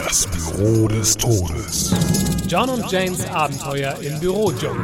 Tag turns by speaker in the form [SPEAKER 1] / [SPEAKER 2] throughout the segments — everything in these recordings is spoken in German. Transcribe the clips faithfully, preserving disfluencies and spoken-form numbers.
[SPEAKER 1] Das Büro des Todes.
[SPEAKER 2] John und Janes Abenteuer im Bürodschungel.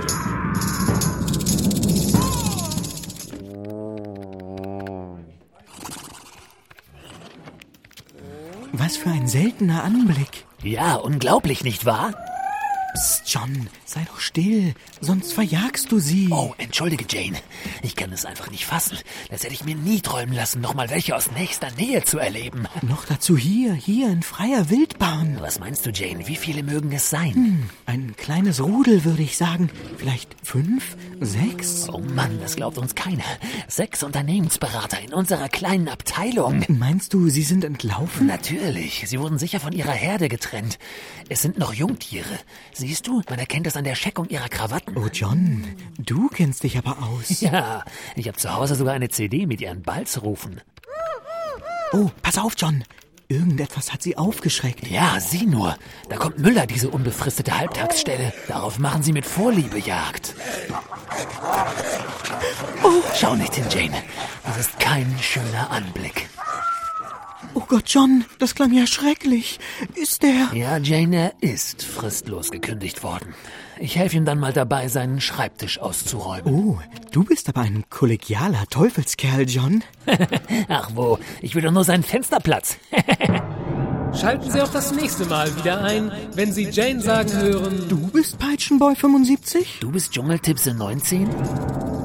[SPEAKER 3] Was für ein seltener Anblick.
[SPEAKER 4] Ja, unglaublich, nicht wahr?
[SPEAKER 3] Psst, John, sei doch still, sonst verjagst du sie.
[SPEAKER 4] Oh, entschuldige, Jane. Ich kann es einfach nicht fassen. Das hätte ich mir nie träumen lassen, noch mal welche aus nächster Nähe zu erleben.
[SPEAKER 3] Noch dazu hier, hier in freier Wildbahn.
[SPEAKER 4] Was meinst du, Jane? Wie viele mögen es sein?
[SPEAKER 3] Hm, ein kleines Rudel, würde ich sagen. Vielleicht fünf, sechs?
[SPEAKER 4] Oh Mann, das glaubt uns keiner. Sechs Unternehmensberater in unserer kleinen Abteilung.
[SPEAKER 3] Meinst du, sie sind entlaufen?
[SPEAKER 4] Natürlich. Sie wurden sicher von ihrer Herde getrennt. Es sind noch Jungtiere. Siehst du, man erkennt es an der Scheckung ihrer Krawatten.
[SPEAKER 3] Oh, John, du kennst dich aber aus.
[SPEAKER 4] Ja, ich habe zu Hause sogar eine C D mit ihren Balzrufen.
[SPEAKER 3] Oh, pass auf, John. Irgendetwas hat sie aufgeschreckt.
[SPEAKER 4] Ja, sieh nur. Da kommt Müller, diese unbefristete Halbtagsstelle. Darauf machen sie mit Vorliebe Jagd. Oh. Schau nicht hin, Jane. Das ist kein schöner Anblick.
[SPEAKER 3] Oh Gott, John, das klang ja schrecklich. Ist er...
[SPEAKER 4] Ja, Jane, er ist fristlos gekündigt worden. Ich helfe ihm dann mal dabei, seinen Schreibtisch auszuräumen.
[SPEAKER 3] Oh, du bist aber ein kollegialer Teufelskerl, John.
[SPEAKER 4] Ach wo, ich will doch nur seinen Fensterplatz.
[SPEAKER 2] Schalten Sie auch das nächste Mal wieder ein, wenn Sie Jane sagen hören...
[SPEAKER 3] Du bist Peitschenboy fünfundsiebzig?
[SPEAKER 4] Du bist Dschungeltipse neunzehn?